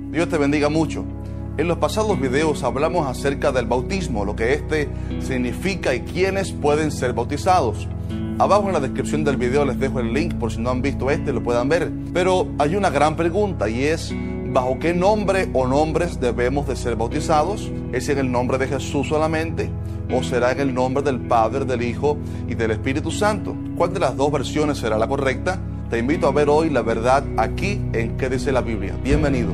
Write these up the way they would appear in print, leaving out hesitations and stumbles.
Dios te bendiga mucho. En los pasados videos hablamos acerca del bautismo, lo que este significa y quiénes pueden ser bautizados. Abajo en la descripción del video les dejo el link por si no han visto lo puedan ver. Pero hay una gran pregunta y es, ¿bajo qué nombre o nombres debemos de ser bautizados? ¿Es en el nombre de Jesús solamente? ¿O será en el nombre del Padre, del Hijo y del Espíritu Santo? ¿Cuál de las dos versiones será la correcta? Te invito a ver hoy la verdad aquí en ¿Qué dice la Biblia? Bienvenido.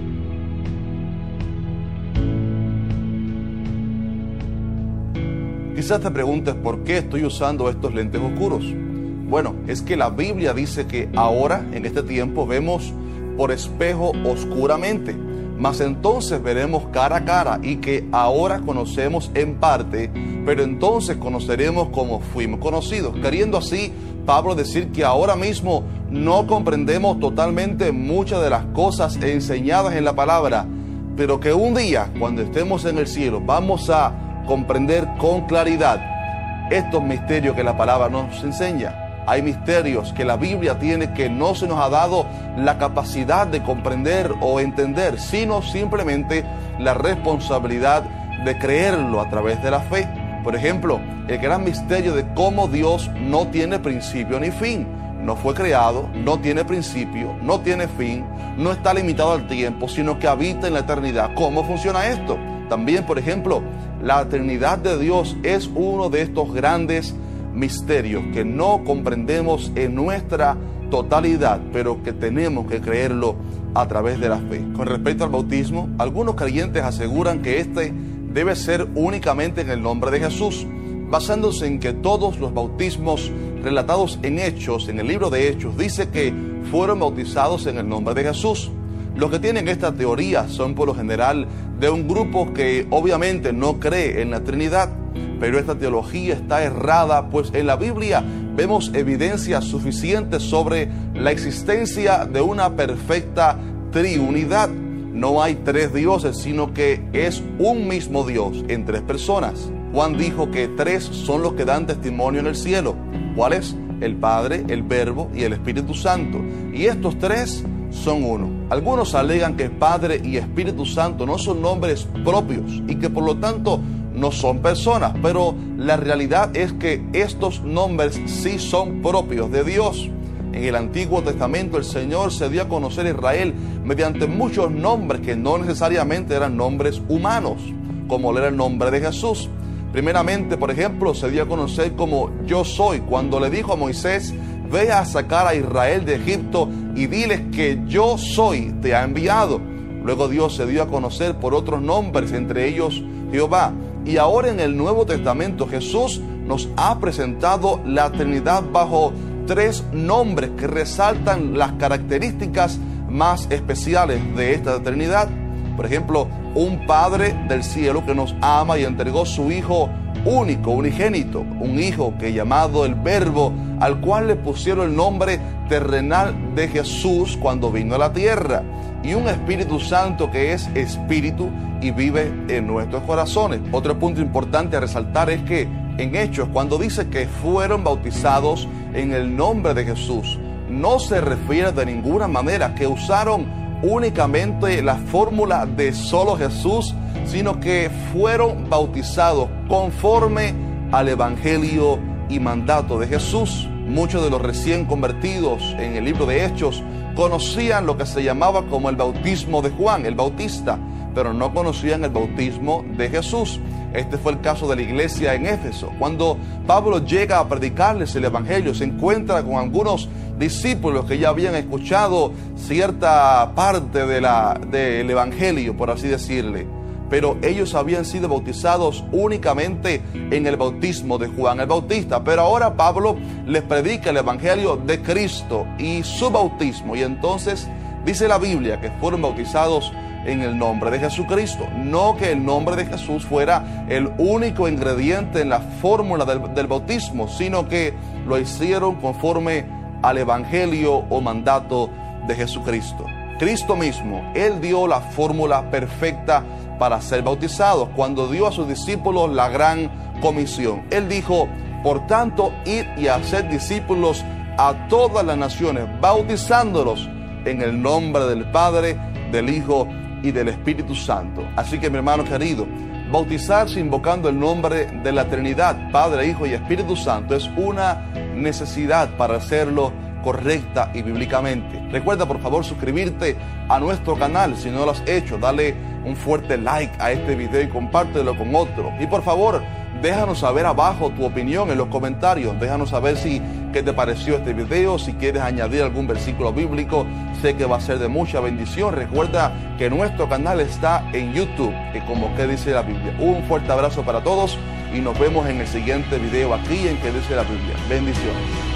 Quizás te preguntes por qué estoy usando estos lentes oscuros. Bueno, es que la Biblia dice que ahora, en este tiempo, vemos por espejo oscuramente, mas entonces veremos cara a cara, y que ahora conocemos en parte, pero entonces conoceremos como fuimos conocidos. Queriendo así Pablo decir que ahora mismo no comprendemos totalmente muchas de las cosas enseñadas en la palabra, pero que un día, cuando estemos en el cielo, vamos a comprender con claridad estos misterios que la palabra nos enseña. Hay misterios que la Biblia tiene que no se nos ha dado la capacidad de comprender o entender, sino simplemente la responsabilidad de creerlo a través de la fe. Por ejemplo, el gran misterio de cómo Dios no tiene principio ni fin. No fue creado, no tiene principio, no tiene fin, no está limitado al tiempo, sino que habita en la eternidad. ¿Cómo funciona esto? También, por ejemplo, la eternidad de Dios es uno de estos grandes misterios que no comprendemos en nuestra totalidad, pero que tenemos que creerlo a través de la fe. Con respecto al bautismo, algunos creyentes aseguran que este debe ser únicamente en el nombre de Jesús, basándose en que todos los bautismos relatados en Hechos, en el libro de Hechos, dice que fueron bautizados en el nombre de Jesús. Los que tienen esta teoría son por lo general de un grupo que obviamente no cree en la Trinidad, pero esta teología está errada, pues en la Biblia vemos evidencias suficientes sobre la existencia de una perfecta triunidad. No hay tres dioses, sino que es un mismo Dios en tres personas. Juan dijo que tres son los que dan testimonio en el cielo. ¿Cuáles? El Padre, el Verbo y el Espíritu Santo. Y estos tres son uno. Algunos alegan que Padre y Espíritu Santo no son nombres propios y que por lo tanto no son personas, pero la realidad es que estos nombres sí son propios de Dios. En el Antiguo Testamento el Señor se dio a conocer a Israel mediante muchos nombres que no necesariamente eran nombres humanos, como era el nombre de Jesús. Primeramente, por ejemplo, se dio a conocer como Yo Soy, cuando le dijo a Moisés: ve a sacar a Israel de Egipto y diles que Yo Soy te ha enviado. Luego Dios se dio a conocer por otros nombres, entre ellos Jehová. Y ahora en el Nuevo Testamento Jesús nos ha presentado la Trinidad bajo tres nombres que resaltan las características más especiales de esta Trinidad. Por ejemplo, un Padre del cielo que nos ama y entregó su Hijo único, unigénito, un Hijo que llamado el Verbo, al cual le pusieron el nombre terrenal de Jesús cuando vino a la tierra, y un Espíritu Santo que es Espíritu y vive en nuestros corazones. Otro punto importante a resaltar es que en Hechos, cuando dice que fueron bautizados en el nombre de Jesús, no se refiere de ninguna manera que usaron únicamente la fórmula de solo Jesús, sino que fueron bautizados conforme al Evangelio y mandato de Jesús. Muchos de los recién convertidos en el libro de Hechos conocían lo que se llamaba como el bautismo de Juan, el Bautista, pero no conocían el bautismo de Jesús. Este fue el caso de la iglesia en Éfeso. Cuando Pablo llega a predicarles el Evangelio, se encuentra con algunos discípulos que ya habían escuchado cierta parte del Evangelio, por así decirle, pero ellos habían sido bautizados únicamente en el bautismo de Juan el Bautista. Pero ahora Pablo les predica el Evangelio de Cristo y su bautismo, y entonces dice la Biblia que fueron bautizados en el nombre de Jesucristo. No que el nombre de Jesús fuera el único ingrediente en la fórmula del bautismo, sino que lo hicieron conforme al Evangelio o mandato de Jesucristo. Cristo mismo, Él dio la fórmula perfecta para ser bautizados cuando dio a sus discípulos la gran comisión. Él dijo: por tanto, id y haced discípulos a todas las naciones, bautizándolos en el nombre del Padre, del Hijo y del Espíritu Santo. Así que, mi hermano querido, bautizarse invocando el nombre de la Trinidad, Padre, Hijo y Espíritu Santo, es una necesidad para hacerlo correcta y bíblicamente. Recuerda, por favor, suscribirte a nuestro canal si no lo has hecho. Dale un fuerte like a este video y compártelo con otros. Y por favor, déjanos saber abajo tu opinión en los comentarios. Déjanos saber qué te pareció este video, si quieres añadir algún versículo bíblico. Sé que va a ser de mucha bendición. Recuerda que nuestro canal está en YouTube, como que dice la Biblia. Un fuerte abrazo para todos y nos vemos en el siguiente video aquí en que dice la Biblia. Bendiciones.